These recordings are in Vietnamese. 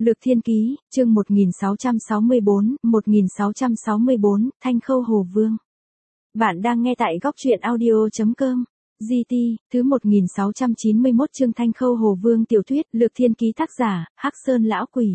Lược Thiên Ký, chương 1664, Thanh Khâu Hồ Vương. Bạn đang nghe tại góc truyện audio.com. GT, thứ 1691 chương Thanh Khâu Hồ Vương tiểu thuyết, Lược Thiên Ký tác giả, Hắc Sơn Lão Quỷ.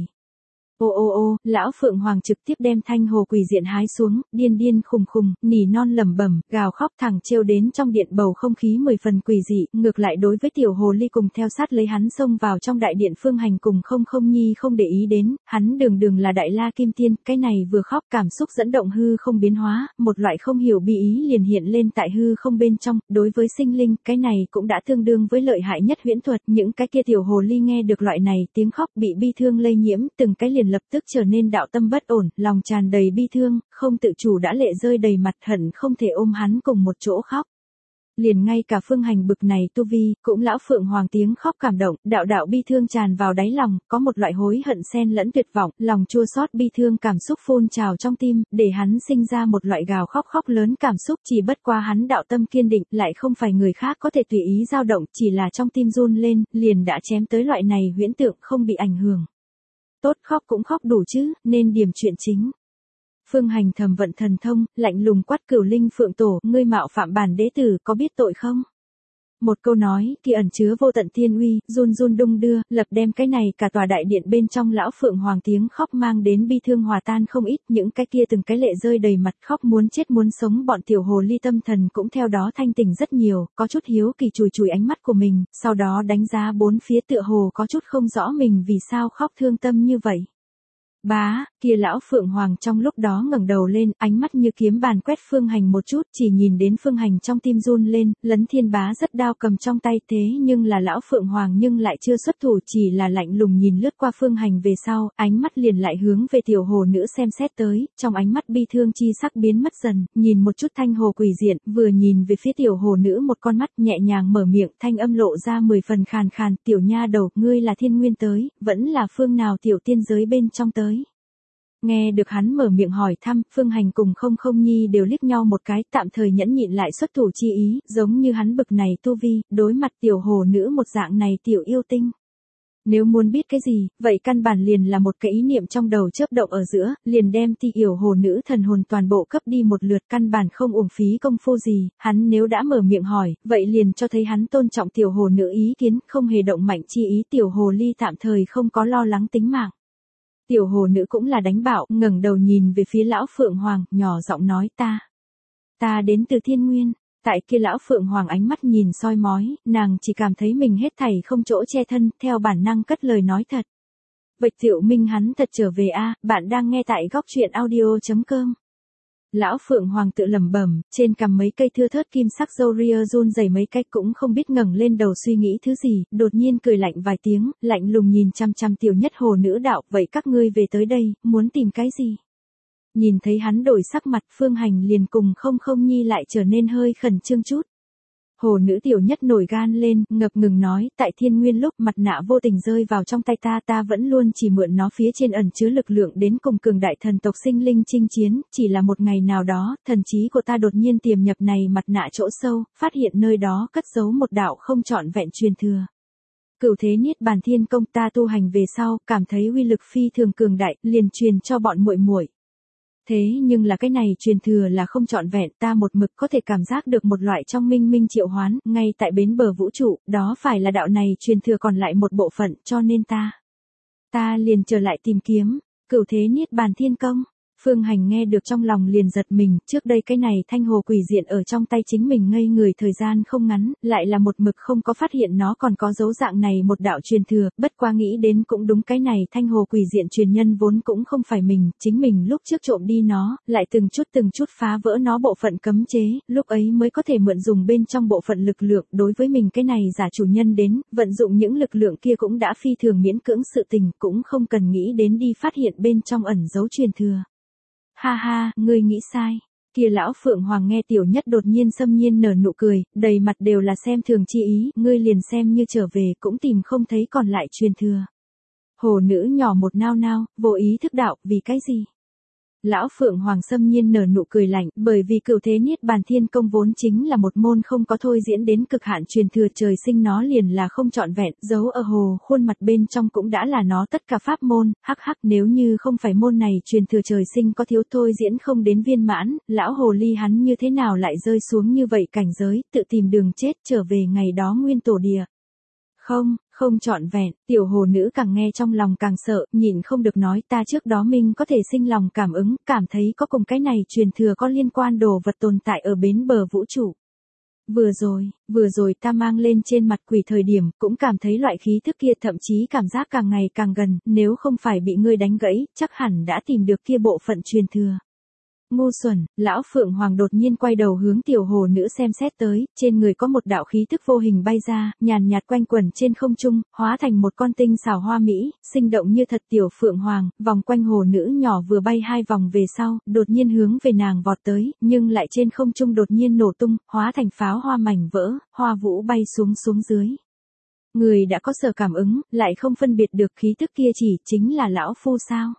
Lão Phượng Hoàng trực tiếp đem thanh hồ quỷ diện hái xuống, điên điên khùng khùng, nỉ non lẩm bẩm, gào khóc thẳng trêu đến trong điện bầu không khí 10 phần quỷ dị, ngược lại đối với tiểu hồ ly cùng theo sát lấy hắn xông vào trong đại điện Phương Hành cùng không nhi không để ý đến, hắn đường là đại la kim tiên, cái này vừa khóc cảm xúc dẫn động hư không biến hóa, một loại không hiểu bi ý liền hiện lên tại hư không bên trong, đối với sinh linh, cái này cũng đã tương đương với lợi hại nhất huyễn thuật, những cái kia tiểu hồ ly nghe được loại này tiếng khóc bị bi thương lây nhiễm, từng cái liền lập tức trở nên đạo tâm bất ổn, lòng tràn đầy bi thương, không tự chủ đã lệ rơi đầy mặt, hận không thể ôm hắn cùng một chỗ khóc. Liền ngay cả Phương Hành bực này tu vi, cũng lão Phượng Hoàng tiếng khóc cảm động, đạo bi thương tràn vào đáy lòng, có một loại hối hận xen lẫn tuyệt vọng, lòng chua xót bi thương cảm xúc phun trào trong tim, để hắn sinh ra một loại gào khóc lớn cảm xúc, chỉ bất qua hắn đạo tâm kiên định, lại không phải người khác có thể tùy ý dao động, chỉ là trong tim run lên, liền đã chém tới loại này huyễn tượng không bị ảnh hưởng. Tốt, khóc cũng khóc đủ chứ, nên điểm chuyện chính. Phương Hành thầm vận thần thông, lạnh lùng quát Cửu Linh Phượng Tổ, ngươi mạo phạm bản đế tử, có biết tội không? Một câu nói, kia ẩn chứa vô tận thiên uy, run đung đưa, lập đem cái này cả tòa đại điện bên trong lão Phượng Hoàng tiếng khóc mang đến bi thương hòa tan không ít, những cái kia từng cái lệ rơi đầy mặt khóc muốn chết muốn sống, bọn tiểu hồ ly tâm thần cũng theo đó thanh tỉnh rất nhiều, có chút hiếu kỳ chùi ánh mắt của mình, sau đó đánh giá bốn phía tựa hồ có chút không rõ mình vì sao khóc thương tâm như vậy. Bá, kia lão Phượng Hoàng trong lúc đó ngẩng đầu lên, ánh mắt như kiếm bàn quét Phương Hành một chút, chỉ nhìn đến Phương Hành trong tim run lên, Lấn Thiên Bá rất đao cầm trong tay, thế nhưng là lão Phượng Hoàng nhưng lại chưa xuất thủ, chỉ là lạnh lùng nhìn lướt qua Phương Hành về sau, ánh mắt liền lại hướng về tiểu hồ nữ xem xét tới, trong ánh mắt bi thương chi sắc biến mất dần, nhìn một chút thanh hồ quỷ diện, vừa nhìn về phía tiểu hồ nữ một con mắt nhẹ nhàng mở miệng, thanh âm lộ ra 10 phần khàn khàn, tiểu nha đầu, ngươi là thiên nguyên tới, vẫn là phương nào tiểu tiên giới bên trong tới. Nghe được hắn mở miệng hỏi thăm, Phương Hành cùng không nhi đều liếc nhau một cái, tạm thời nhẫn nhịn lại xuất thủ chi ý, giống như hắn bực này tu vi, đối mặt tiểu hồ nữ một dạng này tiểu yêu tinh. Nếu muốn biết cái gì, vậy căn bản liền là một cái ý niệm trong đầu chớp động ở giữa, liền đem tiểu hồ nữ thần hồn toàn bộ cấp đi một lượt, căn bản không uổng phí công phu gì, hắn nếu đã mở miệng hỏi, vậy liền cho thấy hắn tôn trọng tiểu hồ nữ ý kiến, không hề động mạnh chi ý, tiểu hồ ly tạm thời không có lo lắng tính mạng. Tiểu hồ nữ cũng là đánh bạo, ngẩng đầu nhìn về phía lão Phượng Hoàng, nhỏ giọng nói ta đến từ thiên nguyên. Tại kia lão Phượng Hoàng ánh mắt nhìn soi mói, nàng chỉ cảm thấy mình hết thảy không chỗ che thân, theo bản năng cất lời nói thật. Vậy Tiểu Minh hắn thật trở về a, bạn đang nghe tại góc truyện audio.com. Lão Phượng Hoàng tự lẩm bẩm, trên cằm mấy cây thưa thớt kim sắc râu ria run rẩy mấy cách cũng không biết ngẩng lên đầu suy nghĩ thứ gì, đột nhiên cười lạnh vài tiếng, lạnh lùng nhìn chăm tiểu nhất hồ nữ đạo, vậy các ngươi về tới đây, muốn tìm cái gì? Nhìn thấy hắn đổi sắc mặt, Phương Hành liền cùng không nhi lại trở nên hơi khẩn trương chút. Hồ nữ tiểu nhất nổi gan lên, ngập ngừng nói, tại thiên nguyên lúc mặt nạ vô tình rơi vào trong tay ta vẫn luôn chỉ mượn nó phía trên ẩn chứa lực lượng đến cùng cường đại thần tộc sinh linh chinh chiến, chỉ là một ngày nào đó, thần trí của ta đột nhiên tiềm nhập này mặt nạ chỗ sâu, phát hiện nơi đó cất giấu một đạo không trọn vẹn truyền thừa. Cửu thế niết bàn thiên công ta tu hành về sau, cảm thấy uy lực phi thường cường đại, liền truyền cho bọn muội. Thế nhưng là cái này truyền thừa là không trọn vẹn, ta một mực có thể cảm giác được một loại trong minh triệu hoán, ngay tại bến bờ vũ trụ, đó phải là đạo này truyền thừa còn lại một bộ phận, cho nên ta liền trở lại tìm kiếm, Cửu thế niết bàn thiên công. Phương Hành nghe được trong lòng liền giật mình, trước đây cái này thanh hồ quỷ diện ở trong tay chính mình ngây người thời gian không ngắn, lại là một mực không có phát hiện nó còn có dấu dạng này một đạo truyền thừa, bất qua nghĩ đến cũng đúng, cái này thanh hồ quỷ diện truyền nhân vốn cũng không phải mình, chính mình lúc trước trộm đi nó, lại từng chút phá vỡ nó bộ phận cấm chế, lúc ấy mới có thể mượn dùng bên trong bộ phận lực lượng, đối với mình cái này giả chủ nhân đến, vận dụng những lực lượng kia cũng đã phi thường miễn cưỡng sự tình, cũng không cần nghĩ đến đi phát hiện bên trong ẩn dấu truyền thừa. Ha, ngươi nghĩ sai. Kia lão Phượng Hoàng nghe tiểu nhất đột nhiên xâm nhiên nở nụ cười, đầy mặt đều là xem thường chi ý, ngươi liền xem như trở về cũng tìm không thấy còn lại truyền thừa. Hồ nữ nhỏ một nao, vô ý thức đạo, vì cái gì? Lão Phượng Hoàng xâm nhiên nở nụ cười lạnh, bởi vì Cửu Thế Niết Bàn Thiên Công vốn chính là một môn không có thôi diễn đến cực hạn truyền thừa trời sinh nó liền là không trọn vẹn, giấu ở hồ khuôn mặt bên trong cũng đã là nó tất cả pháp môn, hắc hắc nếu như không phải môn này truyền thừa trời sinh có thiếu thôi diễn không đến viên mãn, lão hồ ly hắn như thế nào lại rơi xuống như vậy cảnh giới, tự tìm đường chết trở về ngày đó nguyên tổ địa. Không trọn vẹn, tiểu hồ nữ càng nghe trong lòng càng sợ, nhịn không được nói ta trước đó mình có thể sinh lòng cảm ứng, cảm thấy có cùng cái này truyền thừa có liên quan đồ vật tồn tại ở bến bờ vũ trụ. Vừa rồi ta mang lên trên mặt quỷ thời điểm, cũng cảm thấy loại khí thức kia thậm chí cảm giác càng ngày càng gần, nếu không phải bị ngươi đánh gãy, chắc hẳn đã tìm được kia bộ phận truyền thừa. Ngu xuẩn, lão Phượng Hoàng đột nhiên quay đầu hướng tiểu hồ nữ xem xét tới, trên người có một đạo khí thức vô hình bay ra, nhàn nhạt quanh quẩn trên không trung, hóa thành một con tinh xảo hoa mỹ, sinh động như thật tiểu Phượng Hoàng, vòng quanh hồ nữ nhỏ vừa bay 2 vòng về sau, đột nhiên hướng về nàng vọt tới, nhưng lại trên không trung đột nhiên nổ tung, hóa thành pháo hoa mảnh vỡ, hoa vũ bay xuống dưới. Người đã có sở cảm ứng, lại không phân biệt được khí thức kia chỉ chính là lão phu sao?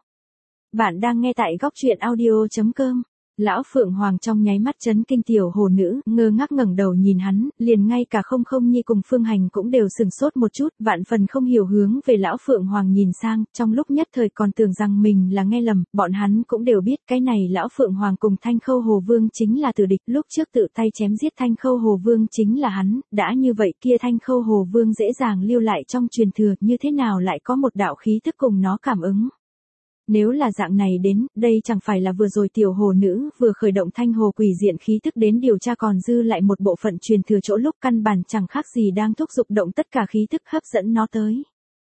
Bạn đang nghe tại góc truyện audio.com. Lão Phượng Hoàng trong nháy mắt chấn kinh tiểu hồ nữ, ngơ ngác ngẩng đầu nhìn hắn, liền ngay cả không nhi cùng Phương Hành cũng đều sừng sốt một chút, vạn phần không hiểu hướng về lão Phượng Hoàng nhìn sang, trong lúc nhất thời còn tưởng rằng mình là nghe lầm, bọn hắn cũng đều biết cái này lão Phượng Hoàng cùng Thanh Khâu Hồ Vương chính là tử địch, lúc trước tự tay chém giết Thanh Khâu Hồ Vương chính là hắn, đã như vậy kia Thanh Khâu Hồ Vương dễ dàng lưu lại trong truyền thừa, như thế nào lại có một đạo khí thức cùng nó cảm ứng. Nếu là dạng này đến, đây chẳng phải là vừa rồi tiểu hồ nữ vừa khởi động thanh hồ quỷ diện khí thức đến điều tra còn dư lại một bộ phận truyền thừa chỗ lúc căn bản chẳng khác gì đang thúc giục động tất cả khí thức hấp dẫn nó tới.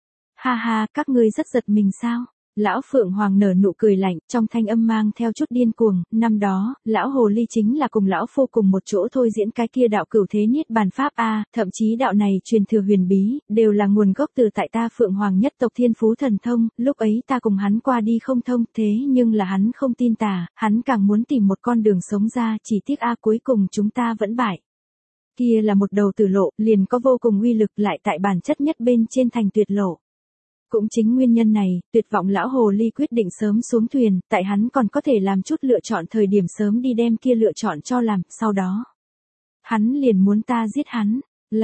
Ha ha, các ngươi rất giật mình sao? Lão Phượng Hoàng nở nụ cười lạnh, trong thanh âm mang theo chút điên cuồng, năm đó, lão hồ ly chính là cùng lão phu cùng một chỗ thôi diễn cái kia đạo Cửu Thế Niết Bàn pháp a, thậm chí đạo này truyền thừa huyền bí, đều là nguồn gốc từ tại ta Phượng Hoàng nhất tộc thiên phú thần thông, lúc ấy ta cùng hắn qua đi không thông, thế nhưng là hắn không tin ta, hắn càng muốn tìm một con đường sống ra, chỉ tiếc cuối cùng chúng ta vẫn bại. Kia là một đầu tử lộ, liền có vô cùng uy lực lại tại bản chất nhất bên trên thành tuyệt lộ. Cũng chính nguyên nhân này, tuyệt vọng lão hồ ly quyết định sớm xuống thuyền, tại hắn còn có thể làm chút lựa chọn thời điểm sớm đi đem kia lựa chọn cho làm, sau đó. Hắn liền muốn ta giết hắn,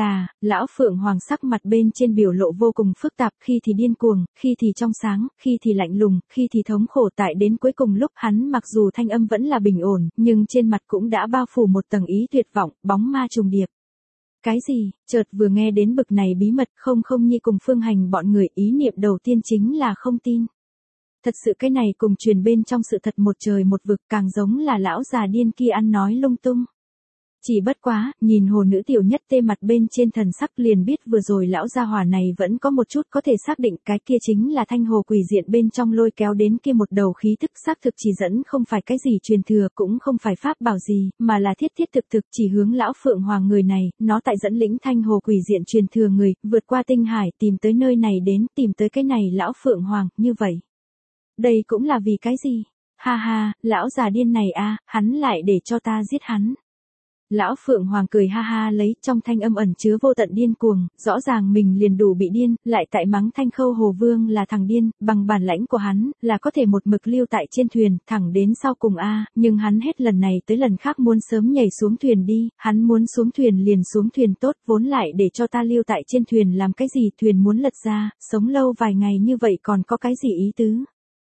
lão Phượng Hoàng sắc mặt bên trên biểu lộ vô cùng phức tạp, khi thì điên cuồng, khi thì trong sáng, khi thì lạnh lùng, khi thì thống khổ tại đến cuối cùng lúc hắn mặc dù thanh âm vẫn là bình ổn, nhưng trên mặt cũng đã bao phủ một tầng ý tuyệt vọng, bóng ma trùng điệp. Cái gì, chợt vừa nghe đến bực này bí mật không nhi cùng Phương Hành bọn người ý niệm đầu tiên chính là không tin. Thật sự cái này cùng truyền bên trong sự thật một trời một vực càng giống là lão già điên kia ăn nói lung tung. Chỉ bất quá, nhìn hồ nữ tiểu nhất tê mặt bên trên thần sắc liền biết vừa rồi lão gia hỏa này vẫn có một chút có thể xác định cái kia chính là thanh hồ quỷ diện bên trong lôi kéo đến kia một đầu khí thức xác thực chỉ dẫn không phải cái gì truyền thừa cũng không phải pháp bảo gì, mà là thiết thực chỉ hướng lão Phượng Hoàng người này, nó tại dẫn lĩnh thanh hồ quỷ diện truyền thừa người, vượt qua tinh hải tìm tới nơi này đến, tìm tới cái này lão Phượng Hoàng, như vậy. Đây cũng là vì cái gì? Ha ha, lão già điên này hắn lại để cho ta giết hắn. Lão Phượng Hoàng cười ha ha lấy trong thanh âm ẩn chứa vô tận điên cuồng, rõ ràng mình liền đủ bị điên, lại tại mắng Thanh Khâu Hồ Vương là thằng điên, bằng bản lãnh của hắn, là có thể một mực lưu tại trên thuyền, thẳng đến sau cùng nhưng hắn hết lần này tới lần khác muốn sớm nhảy xuống thuyền đi, hắn muốn xuống thuyền liền xuống thuyền tốt, vốn lại để cho ta lưu tại trên thuyền làm cái gì, thuyền muốn lật ra, sống lâu vài ngày như vậy còn có cái gì ý tứ.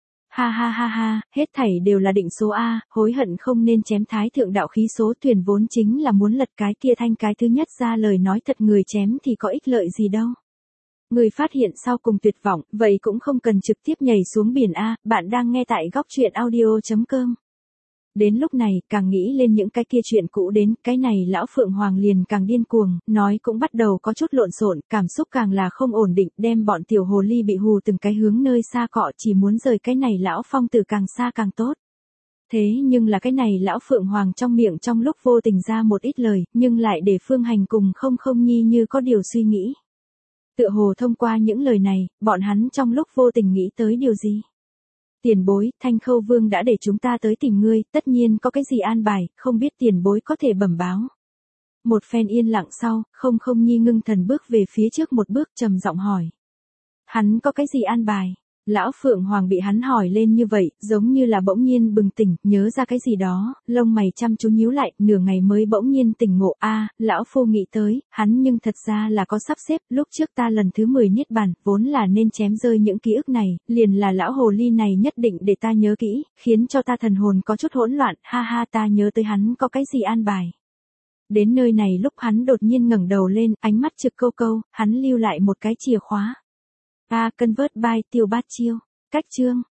Ha ha ha ha, hết thảy đều là định số hối hận không nên chém thái thượng đạo khí số thuyền vốn chính là muốn lật cái kia thanh cái thứ nhất ra lời nói thật người chém thì có ích lợi gì đâu. Người phát hiện sau cùng tuyệt vọng, vậy cũng không cần trực tiếp nhảy xuống biển bạn đang nghe tại góc truyện audio.com. Đến lúc này, càng nghĩ lên những cái kia chuyện cũ đến, cái này lão Phượng Hoàng liền càng điên cuồng, nói cũng bắt đầu có chút lộn xộn, cảm xúc càng là không ổn định, đem bọn tiểu hồ ly bị hù từng cái hướng nơi xa cọ, chỉ muốn rời cái này lão phong tử càng xa càng tốt. Thế nhưng là cái này lão Phượng Hoàng trong miệng trong lúc vô tình ra một ít lời, nhưng lại để Phương Hành cùng không nhi như có điều suy nghĩ. Tựa hồ thông qua những lời này, bọn hắn trong lúc vô tình nghĩ tới điều gì? Tiền bối, Thanh Khâu Vương đã để chúng ta tới tìm ngươi, tất nhiên có cái gì an bài, không biết tiền bối có thể bẩm báo. Một phen yên lặng sau, không nhi ngưng thần bước về phía trước một bước trầm giọng hỏi. Hắn có cái gì an bài? Lão Phượng Hoàng bị hắn hỏi lên như vậy, giống như là bỗng nhiên bừng tỉnh, nhớ ra cái gì đó, lông mày chăm chú nhíu lại, nửa ngày mới bỗng nhiên tỉnh ngộ. Lão phu nghĩ tới, hắn nhưng thật ra là có sắp xếp, lúc trước ta lần thứ 10 niết bàn, vốn là nên chém rơi những ký ức này, liền là lão hồ ly này nhất định để ta nhớ kỹ, khiến cho ta thần hồn có chút hỗn loạn, ha ha, ta nhớ tới hắn có cái gì an bài. Đến nơi này lúc hắn đột nhiên ngẩng đầu lên, ánh mắt trực câu câu, hắn lưu lại một cái chìa khóa. Convert by Tiêu Bát Chiêu. Cách chương